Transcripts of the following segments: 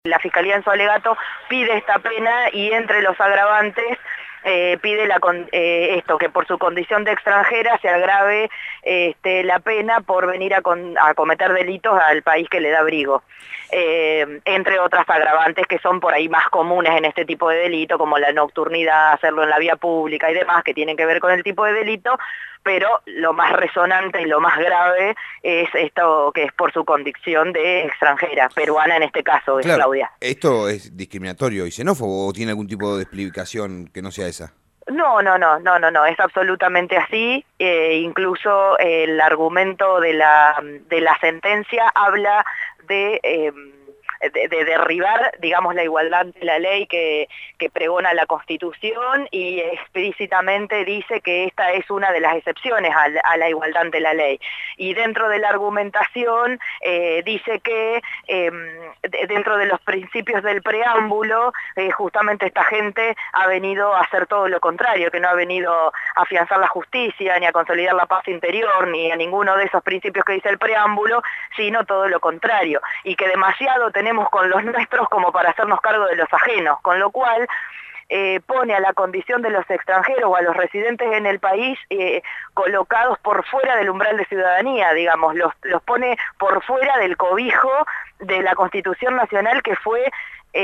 La Fiscalía en su alegato pide esta pena y entre los agravantes pide esto, que por su condición de extranjera se agrave la pena por venir a cometer delitos al país que le da abrigo. Entre otras agravantes que son por ahí más comunes en este tipo de delito, como la nocturnidad, hacerlo en la vía pública y demás, que tienen que ver con el tipo de delito, pero lo más resonante y lo más grave es esto que es por su condición de extranjera, peruana en este caso, es Claro, Claudia. ¿esto es discriminatorio y xenófobo o tiene algún tipo de explicación que no sea esa? No, es absolutamente así. Incluso el argumento de la sentencia habla de, de derribar, digamos, la igualdad de la ley que pregona la Constitución y explícitamente dice que esta es una de las excepciones a la igualdad de la ley. Y dentro de la argumentación dice que dentro de los principios del preámbulo, justamente esta gente ha venido a hacer todo lo contrario, que no ha venido a afianzar la justicia, ni a consolidar la paz interior, ni a ninguno de esos principios que dice el preámbulo, sino todo lo contrario, y que demasiado tenemos con los nuestros como para hacernos cargo de los ajenos, con lo cual pone a la condición de los extranjeros o a los residentes en el país colocados por fuera del umbral de ciudadanía, digamos, los pone por fuera del cobijo de la Constitución Nacional, que fue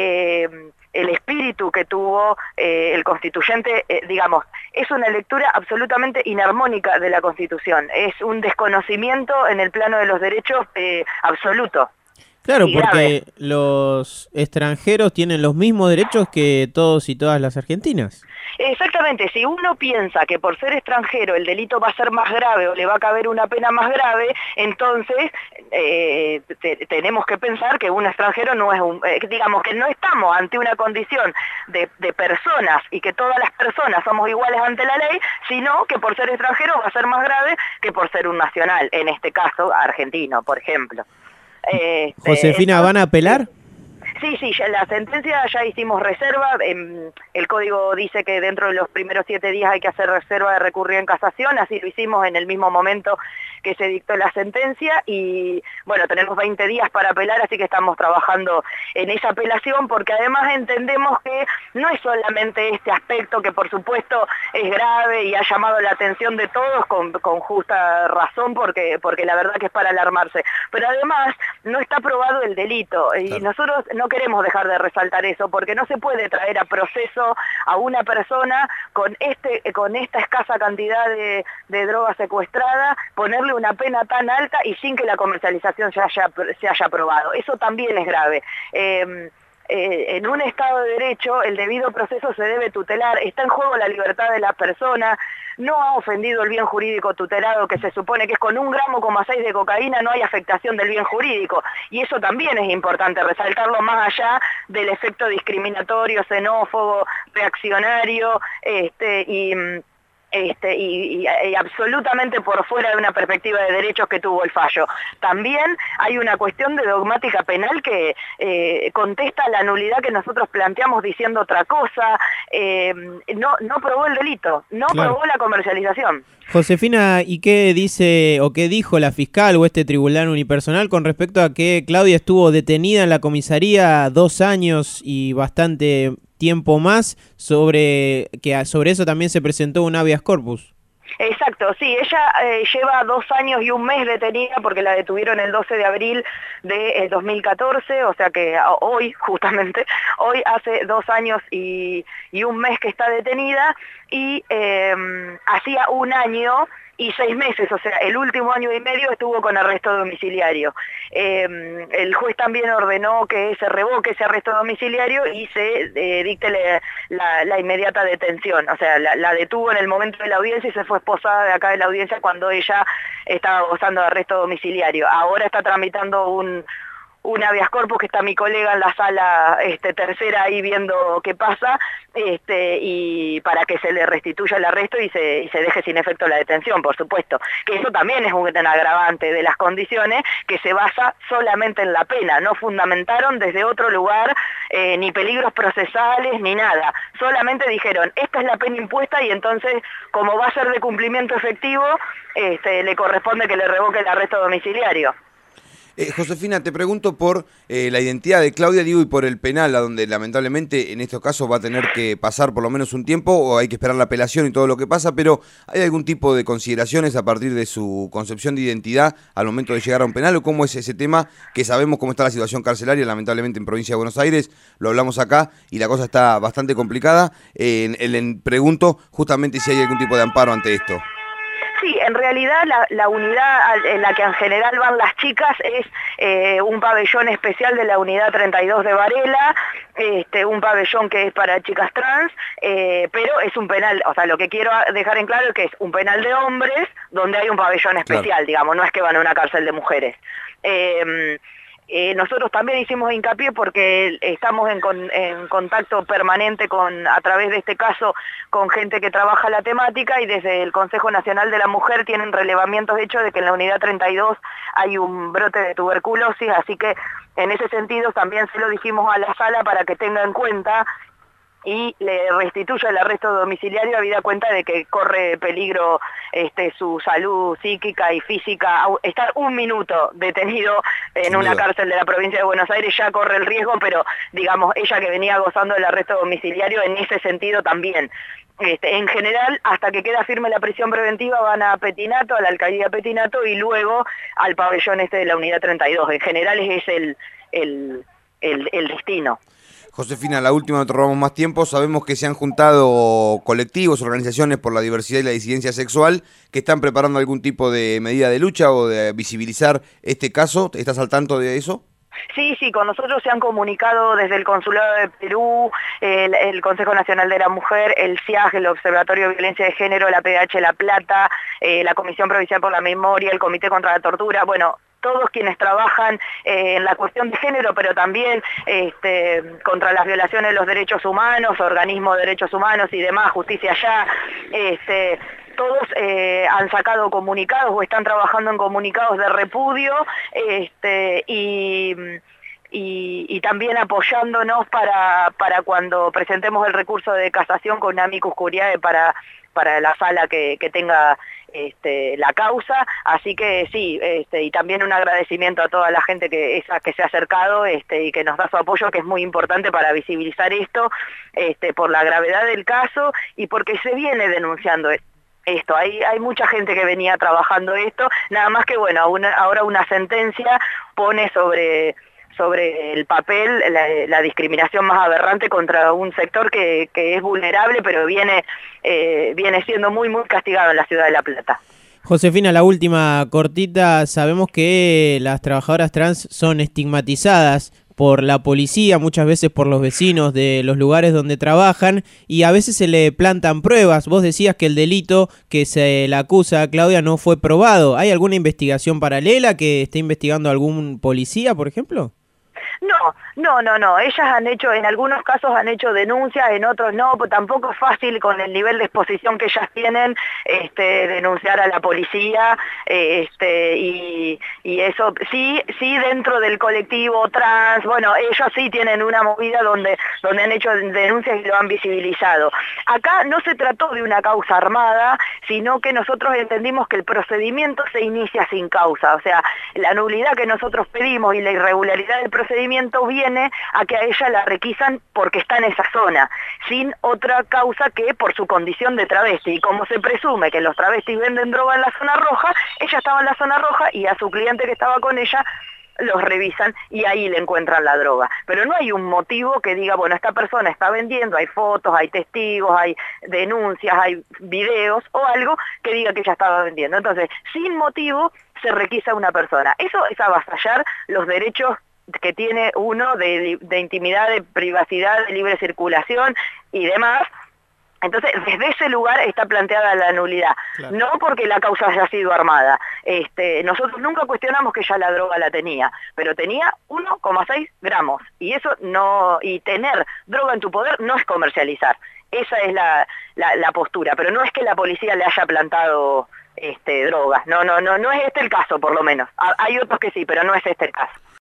el espíritu que tuvo el constituyente, digamos, es una lectura absolutamente inarmónica de la Constitución, es un desconocimiento en el plano de los derechos absoluto. Claro, Y grave. porque los extranjeros tienen los mismos derechos que todos y todas las argentinas. Exactamente, si uno piensa que por ser extranjero el delito va a ser más grave o le va a caber una pena más grave, entonces tenemos que pensar que un extranjero no es digamos que no estamos ante una condición de personas y que todas las personas somos iguales ante la ley, sino que por ser extranjero va a ser más grave que por ser un nacional, en este caso argentino, por ejemplo. Josefina, ¿van a apelar? Sí, ya la sentencia ya hicimos reserva, el código dice que dentro de los primeros 7 días hay que hacer reserva de recurrir en casación, así lo hicimos en el mismo momento que se dictó la sentencia y bueno, tenemos 20 días para apelar, así que estamos trabajando en esa apelación porque además entendemos que no es solamente este aspecto que por supuesto es grave y ha llamado la atención de todos con justa razón porque la verdad que es para alarmarse, pero además no está probado el delito y Claro. nosotros no queremos dejar de resaltar eso, porque no se puede traer a proceso a una persona con esta escasa cantidad de droga secuestrada, ponerle una pena tan alta y sin que la comercialización se haya probado. Eso también es grave. En un Estado de Derecho el debido proceso se debe tutelar, está en juego la libertad de la persona, no ha ofendido el bien jurídico tutelado, que se supone que es con 1,6 gramos de cocaína no hay afectación del bien jurídico, y eso también es importante resaltarlo más allá del efecto discriminatorio, xenófobo, reaccionario, y absolutamente por fuera de una perspectiva de derechos que tuvo el fallo. También hay una cuestión de dogmática penal que contesta la nulidad que nosotros planteamos diciendo otra cosa, no probó el delito, no Claro. probó la comercialización. Josefina, ¿y qué dice o qué dijo la fiscal o este tribunal unipersonal con respecto a que Claudia estuvo detenida en la comisaría 2 años y bastante tiempo más, sobre eso también se presentó un habeas corpus? Exacto, sí, ella lleva 2 años y un mes detenida porque la detuvieron el 12 de abril de 2014, o sea que hoy, justamente, hoy hace 2 años y un mes que está detenida y hacía 1 año y 6 meses, o sea, el último año y medio estuvo con arresto domiciliario. El juez también ordenó que se revoque ese arresto domiciliario y se dicte la inmediata detención, o sea, la detuvo en el momento de la audiencia y se fue esposada de acá de la audiencia cuando ella estaba gozando de arresto domiciliario. Ahora está tramitando un habeas corpus que está mi colega en la sala tercera ahí viendo qué pasa, y para que se le restituya el arresto y se deje sin efecto la detención, por supuesto. Que eso también es un agravante de las condiciones que se basa solamente en la pena. No fundamentaron desde otro lugar ni peligros procesales ni nada. Solamente dijeron, esta es la pena impuesta y entonces, como va a ser de cumplimiento efectivo, le corresponde que le revoque el arresto domiciliario. Josefina, te pregunto por la identidad de Claudia, digo, y por el penal, a donde lamentablemente en estos casos va a tener que pasar por lo menos un tiempo, o hay que esperar la apelación y todo lo que pasa, pero ¿hay algún tipo de consideraciones a partir de su concepción de identidad al momento de llegar a un penal, o cómo es ese tema, que sabemos cómo está la situación carcelaria, lamentablemente en Provincia de Buenos Aires, lo hablamos acá, y la cosa está bastante complicada? Pregunto justamente si hay algún tipo de amparo ante esto. Sí, en realidad la unidad en la que en general van las chicas es un pabellón especial de la unidad 32 de Varela, un pabellón que es para chicas trans, pero es un penal, o sea, lo que quiero dejar en claro es que es un penal de hombres donde hay un pabellón especial, claro, digamos, no es que van a una cárcel de mujeres. Nosotros también hicimos hincapié porque estamos en contacto permanente a través de este caso con gente que trabaja la temática, y desde el Consejo Nacional de la Mujer tienen relevamientos de hecho de que en la unidad 32 hay un brote de tuberculosis, así que en ese sentido también se lo dijimos a la sala para que tenga en cuenta y le restituya el arresto domiciliario, habida cuenta de que corre peligro su salud psíquica y física. Estar un minuto detenido en una cárcel de la provincia de Buenos Aires ya corre el riesgo, pero digamos, ella que venía gozando del arresto domiciliario en ese sentido también. En general, hasta que queda firme la prisión preventiva, van a Petinato, a la alcaldía Petinato, y luego al pabellón de la unidad 32. En general ese es el destino. Josefina, la última, no te robamos más tiempo. Sabemos que se han juntado colectivos, organizaciones por la diversidad y la disidencia sexual que están preparando algún tipo de medida de lucha o de visibilizar este caso. ¿Estás al tanto de eso? Sí, con nosotros se han comunicado desde el Consulado de Perú, el Consejo Nacional de la Mujer, el CIAG, el Observatorio de Violencia de Género, la PDH La Plata, la Comisión Provincial por la Memoria, el Comité contra la Tortura, bueno, todos quienes trabajan en la cuestión de género, pero también contra las violaciones de los derechos humanos, organismos de derechos humanos y demás, Justicia Allá, todos han sacado comunicados o están trabajando en comunicados de repudio, y también apoyándonos para cuando presentemos el recurso de casación con amicus curiae para la sala que tenga la causa. Así que sí, y también un agradecimiento a toda la gente que se ha acercado y que nos da su apoyo, que es muy importante para visibilizar esto, por la gravedad del caso y porque se viene denunciando esto. Hay mucha gente que venía trabajando esto, nada más que bueno, ahora una sentencia pone sobre el papel la discriminación más aberrante contra un sector que es vulnerable, pero viene siendo muy castigado en la ciudad de La Plata. Josefina, la última cortita. Sabemos que las trabajadoras trans son estigmatizadas por la policía, muchas veces por los vecinos de los lugares donde trabajan, y a veces se le plantan pruebas. Vos decías que el delito que se la acusa a Claudia no fue probado. ¿Hay alguna investigación paralela que esté investigando algún policía, por ejemplo? No. Ellas en algunos casos han hecho denuncias, en otros no, pues tampoco es fácil con el nivel de exposición que ellas tienen denunciar a la policía, y eso sí dentro del colectivo trans, bueno, ellos sí tienen una movida donde han hecho denuncias y lo han visibilizado. Acá no se trató de una causa armada, sino que nosotros entendimos que el procedimiento se inicia sin causa, o sea, la nulidad que nosotros pedimos y la irregularidad del procedimiento viene a que a ella la requisan porque está en esa zona, sin otra causa que por su condición de travesti. Y como se presume que los travestis venden droga en la zona roja, ella estaba en la zona roja y a su cliente que estaba con ella los revisan y ahí le encuentran la droga. Pero no hay un motivo que diga, bueno, esta persona está vendiendo, hay fotos, hay testigos, hay denuncias, hay videos o algo que diga que ella estaba vendiendo. Entonces, sin motivo se requisa a una persona. Eso es avasallar los derechos que tiene uno de intimidad, de privacidad, de libre circulación y demás. Entonces, desde ese lugar está planteada la nulidad, claro. No porque la causa haya sido armada. Nosotros nunca cuestionamos que ella la droga la tenía, pero tenía 1,6 gramos, y eso no, y tener droga en tu poder no es comercializar. Esa es la postura, pero no es que la policía le haya plantado drogas. No es este el caso, por lo menos. Hay otros que sí, pero no es este el caso.